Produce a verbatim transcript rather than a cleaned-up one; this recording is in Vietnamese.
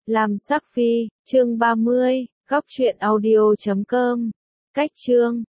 Lam Sắc Phi, chương ba mươi, góc truyện audio chấm com. Cách chương